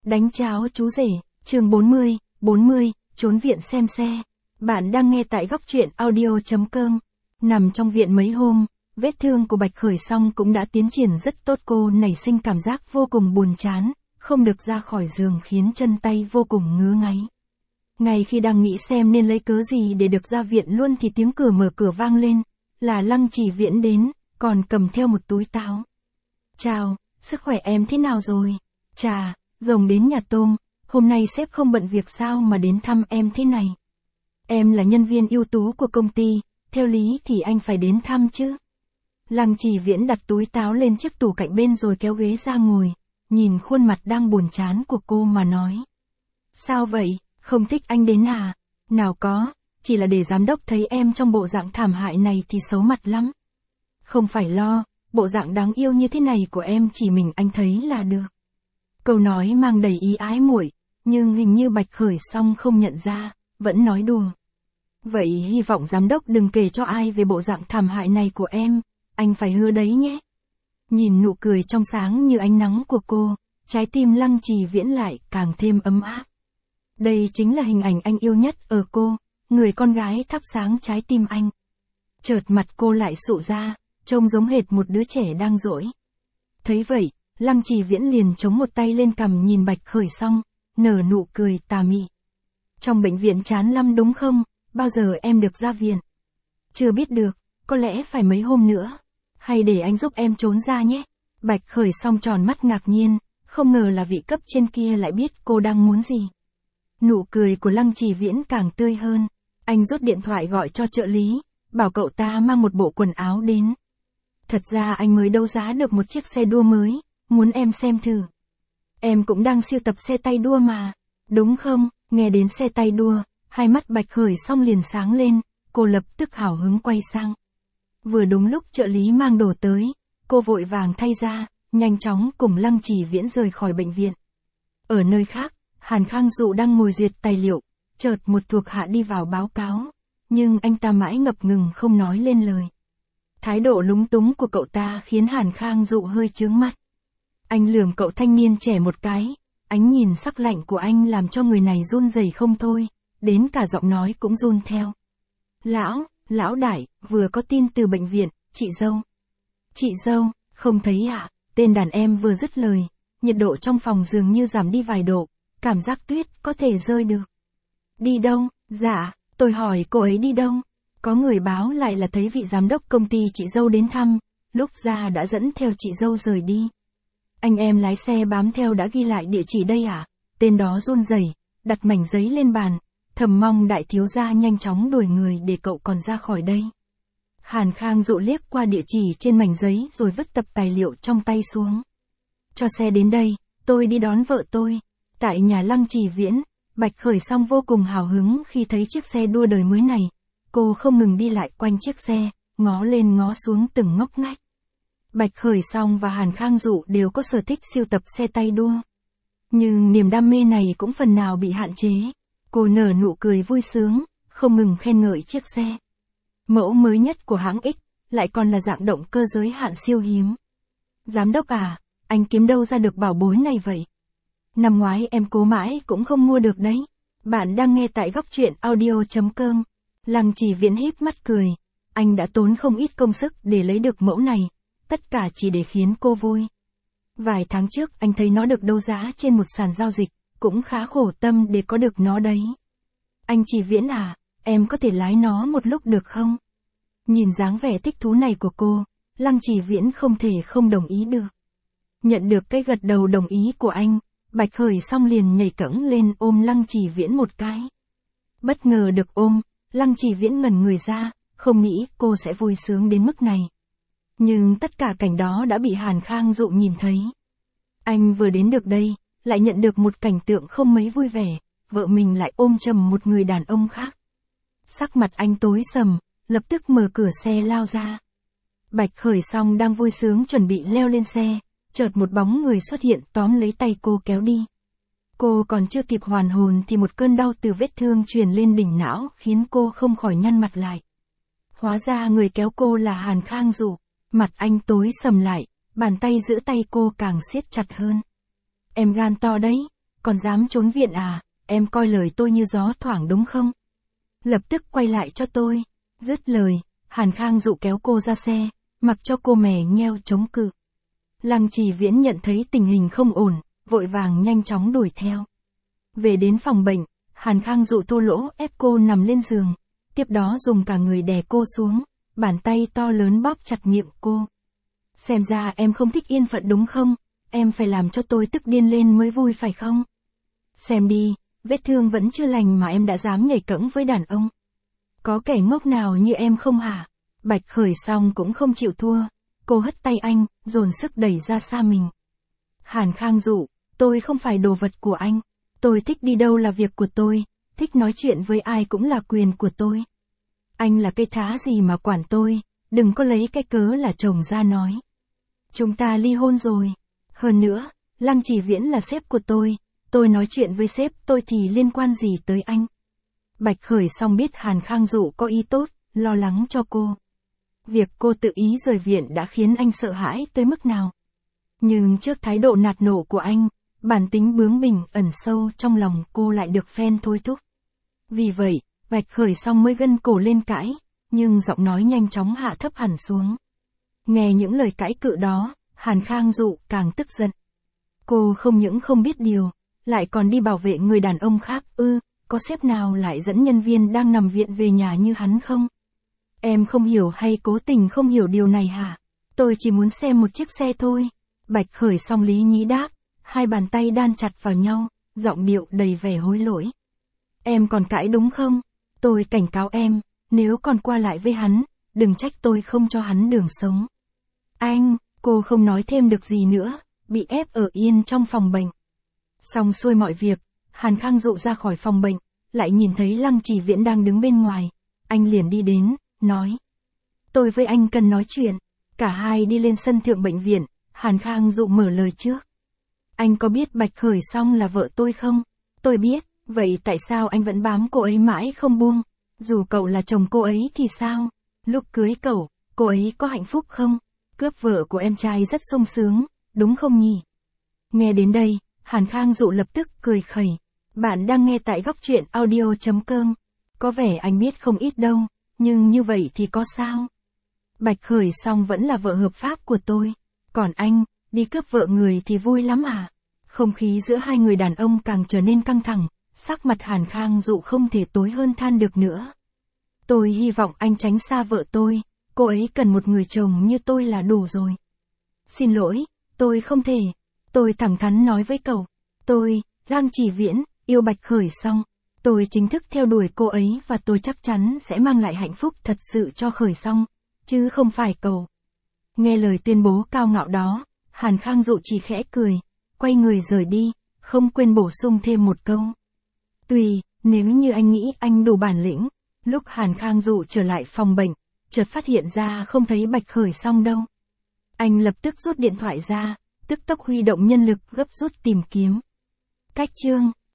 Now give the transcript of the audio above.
Đánh cháo chú rể, chương 40, trốn viện xem xe. Bạn đang nghe tại góc truyện audio.com. Nằm trong viện mấy hôm, vết thương của Bạch Khởi Song cũng đã tiến triển rất tốt. Cô nảy sinh cảm giác vô cùng buồn chán, không được ra khỏi giường khiến chân tay vô cùng ngứa ngáy. Ngay khi đang nghĩ xem nên lấy cớ gì để được ra viện luôn thì tiếng mở cửa vang lên, là Lăng Chỉ Viễn đến, còn cầm theo một túi táo. Chào, sức khỏe em thế nào rồi? Chà, rồng đến nhà tôm, hôm nay sếp không bận việc sao mà đến thăm em thế này? Em là nhân viên ưu tú của công ty, theo lý thì anh phải đến thăm chứ. Lăng Chỉ Viễn đặt túi táo lên chiếc tủ cạnh bên rồi kéo ghế ra ngồi, nhìn khuôn mặt đang buồn chán của cô mà nói. Sao vậy, không thích anh đến à? Nào có, chỉ là để giám đốc thấy em trong bộ dạng thảm hại này thì xấu mặt lắm. Không phải lo, bộ dạng đáng yêu như thế này của em chỉ mình anh thấy là được. Câu nói mang đầy ý ái muội, nhưng hình như Bạch Khởi Song không nhận ra, vẫn nói đùa. Vậy hy vọng giám đốc đừng kể cho ai về bộ dạng thảm hại này của em, anh phải hứa đấy nhé. Nhìn nụ cười trong sáng như ánh nắng của cô, trái tim Lăng Chỉ Viễn lại càng thêm ấm áp. Đây chính là hình ảnh anh yêu nhất ở cô, người con gái thắp sáng trái tim anh. Chợt mặt cô lại sụ ra, trông giống hệt một đứa trẻ đang dỗi. Thấy vậy, Lăng Chỉ Viễn liền chống một tay lên cằm nhìn Bạch Khởi Song, nở nụ cười tà mị. Trong bệnh viện chán lắm đúng không, bao giờ em được ra viện? Chưa biết được, có lẽ phải mấy hôm nữa. Hay để anh giúp em trốn ra nhé. Bạch Khởi Song tròn mắt ngạc nhiên, không ngờ là vị cấp trên kia lại biết cô đang muốn gì. Nụ cười của Lăng Chỉ Viễn càng tươi hơn, anh rút điện thoại gọi cho trợ lý, bảo cậu ta mang một bộ quần áo đến. Thật ra anh mới đấu giá được một chiếc xe đua mới, muốn em xem thử. Em cũng đang sưu tập xe tay đua mà, đúng không? Nghe đến xe tay đua, hai mắt Bạch Khởi Song liền sáng lên, cô lập tức hào hứng quay sang. Vừa đúng lúc trợ lý mang đồ tới, cô vội vàng thay ra, nhanh chóng cùng Lăng Chỉ Viễn rời khỏi bệnh viện. Ở nơi khác, Hàn Khang Dụ đang ngồi duyệt tài liệu, chợt một thuộc hạ đi vào báo cáo, nhưng anh ta mãi ngập ngừng không nói lên lời. Thái độ lúng túng của cậu ta khiến Hàn Khang Dụ hơi chướng mắt. Anh lườm cậu thanh niên trẻ một cái, ánh nhìn sắc lạnh của anh làm cho người này run rẩy không thôi, đến cả giọng nói cũng run theo. Lão đại, vừa có tin từ bệnh viện, chị dâu. Chị dâu, không thấy ạ? Tên đàn em vừa dứt lời, nhiệt độ trong phòng dường như giảm đi vài độ, cảm giác tuyết có thể rơi được. Đi đâu? Dạ, tôi hỏi cô ấy đi đâu? Có người báo lại là thấy vị giám đốc công ty chị dâu đến thăm, lúc ra đã dẫn theo chị dâu rời đi. Anh em lái xe bám theo đã ghi lại địa chỉ đây à? Tên đó run rẩy, đặt mảnh giấy lên bàn, thầm mong đại thiếu gia nhanh chóng đuổi người để cậu còn ra khỏi đây. Hàn Khang Dụ liếc qua địa chỉ trên mảnh giấy rồi vứt tập tài liệu trong tay xuống. Cho xe đến đây, tôi đi đón vợ tôi. Tại nhà Lăng Chỉ Viễn, Bạch Khởi Song vô cùng hào hứng khi thấy chiếc xe đua đời mới này. Cô không ngừng đi lại quanh chiếc xe, ngó lên ngó xuống từng ngóc ngách. Bạch Khởi Song và Hàn Khang Dụ đều có sở thích sưu tập xe tay đua. Nhưng niềm đam mê này cũng phần nào bị hạn chế. Cô nở nụ cười vui sướng, không ngừng khen ngợi chiếc xe. Mẫu mới nhất của hãng X, lại còn là dạng động cơ giới hạn siêu hiếm. Giám đốc à, anh kiếm đâu ra được bảo bối này vậy? Năm ngoái em cố mãi cũng không mua được đấy. Bạn đang nghe tại góc truyện audio.com. Lăng Chỉ Viễn híp mắt cười. Anh đã tốn không ít công sức để lấy được mẫu này, tất cả chỉ để khiến cô vui. Vài tháng trước anh thấy nó được đấu giá trên một sàn giao dịch, cũng khá khổ tâm để có được nó đấy. Anh Chỉ Viễn à, em có thể lái nó một lúc được không? Nhìn dáng vẻ thích thú này của cô, Lăng Chỉ Viễn không thể không đồng ý được. Nhận được cái gật đầu đồng ý của anh, Bạch Khởi Song liền nhảy cẫng lên ôm Lăng Chỉ Viễn một cái. Bất ngờ được ôm, Lăng Chỉ Viễn ngẩn người ra, không nghĩ cô sẽ vui sướng đến mức này. Nhưng tất cả cảnh đó đã bị Hàn Khang Dụ nhìn thấy. Anh vừa đến được đây, lại nhận được một cảnh tượng không mấy vui vẻ, vợ mình lại ôm chầm một người đàn ông khác. Sắc mặt anh tối sầm, lập tức mở cửa xe lao ra. Bạch Khởi Song đang vui sướng chuẩn bị leo lên xe, chợt một bóng người xuất hiện tóm lấy tay cô kéo đi. Cô còn chưa kịp hoàn hồn thì một cơn đau từ vết thương truyền lên đỉnh não khiến cô không khỏi nhăn mặt lại. Hóa ra người kéo cô là Hàn Khang Dụ, mặt anh tối sầm lại, bàn tay giữ tay cô càng siết chặt hơn. Em gan to đấy, còn dám trốn viện à, em coi lời tôi như gió thoảng đúng không? Lập tức quay lại cho tôi. Dứt lời, Hàn Khang Dụ kéo cô ra xe, mặc cho cô mè nheo chống cự. Lăng Trì Viễn nhận thấy tình hình không ổn, vội vàng nhanh chóng đuổi theo. Về đến phòng bệnh, Hàn Khang Dụ thô lỗ ép cô nằm lên giường, tiếp đó dùng cả người đè cô xuống, bàn tay to lớn bóp chặt miệng cô. Xem ra em không thích yên phận đúng không? Em phải làm cho tôi tức điên lên mới vui phải không? Xem đi, vết thương vẫn chưa lành mà em đã dám nhảy cẫng với đàn ông. Có kẻ ngốc nào như em không hả? Bạch Khởi Song cũng không chịu thua. Cô hất tay anh, dồn sức đẩy ra xa mình. Hàn Khang Dụ, tôi không phải đồ vật của anh. Tôi thích đi đâu là việc của tôi, thích nói chuyện với ai cũng là quyền của tôi. Anh là cây thá gì mà quản tôi, đừng có lấy cái cớ là chồng ra nói. Chúng ta ly hôn rồi. Hơn nữa, Lăng Trì Viễn là sếp của tôi nói chuyện với sếp tôi thì liên quan gì tới anh. Bạch Khởi Song biết Hàn Khang Dụ có ý tốt, lo lắng cho cô. Việc cô tự ý rời viện đã khiến anh sợ hãi tới mức nào. Nhưng trước thái độ nạt nổ của anh, bản tính bướng bỉnh ẩn sâu trong lòng cô lại được phen thôi thúc. Vì vậy, Bạch Khởi Song mới gân cổ lên cãi, nhưng giọng nói nhanh chóng hạ thấp hẳn xuống. Nghe những lời cãi cự đó, Hàn Khang Dụ càng tức giận. Cô không những không biết điều, lại còn đi bảo vệ người đàn ông khác có sếp nào lại dẫn nhân viên đang nằm viện về nhà như hắn không? Em không hiểu hay cố tình không hiểu điều này hả? Tôi chỉ muốn xem một chiếc xe thôi. Bạch Khởi Song lý nhí đáp, hai bàn tay đan chặt vào nhau, giọng điệu đầy vẻ hối lỗi. Em còn cãi đúng không? Tôi cảnh cáo em, nếu còn qua lại với hắn, đừng trách tôi không cho hắn đường sống. Anh, cô không nói thêm được gì nữa, bị ép ở yên trong phòng bệnh. Xong xuôi mọi việc, Hàn Khang Dụ ra khỏi phòng bệnh, lại nhìn thấy Lăng Trì Viễn đang đứng bên ngoài. Anh liền đi đến, nói. Tôi với anh cần nói chuyện. Cả hai đi lên sân thượng bệnh viện, Hàn Khang Dụ mở lời trước. Anh có biết Bạch Khởi Song là vợ tôi không? Tôi biết, vậy tại sao anh vẫn bám cô ấy mãi không buông? Dù cậu là chồng cô ấy thì sao? Lúc cưới cậu, cô ấy có hạnh phúc không? Cướp vợ của em trai rất sung sướng, đúng không nhỉ? Nghe đến đây, Hàn Khang Dụ lập tức cười khẩy. Bạn đang nghe tại góc truyện audio.com. Có vẻ anh biết không ít đâu, nhưng như vậy thì có sao? Bạch Khởi Song vẫn là vợ hợp pháp của tôi. Còn anh, đi cướp vợ người thì vui lắm à? Không khí giữa hai người đàn ông càng trở nên căng thẳng, sắc mặt Hàn Khang Dụ không thể tối hơn than được nữa. Tôi hy vọng anh tránh xa vợ tôi, cô ấy cần một người chồng như tôi là đủ rồi. Xin lỗi, tôi không thể. Tôi thẳng thắn nói với cậu, tôi, Lăng Trì Viễn, yêu Bạch Khởi Song. Tôi chính thức theo đuổi cô ấy và tôi chắc chắn sẽ mang lại hạnh phúc thật sự cho Khởi Song, chứ không phải cậu. Nghe lời tuyên bố cao ngạo đó, Hàn Khang Dụ chỉ khẽ cười, quay người rời đi, không quên bổ sung thêm một câu. Tùy, nếu như anh nghĩ anh đủ bản lĩnh. Lúc Hàn Khang Dụ trở lại phòng bệnh, chợt phát hiện ra không thấy Bạch Khởi Song đâu. Anh lập tức rút điện thoại ra, tức tốc huy động nhân lực gấp rút tìm kiếm. Cách chương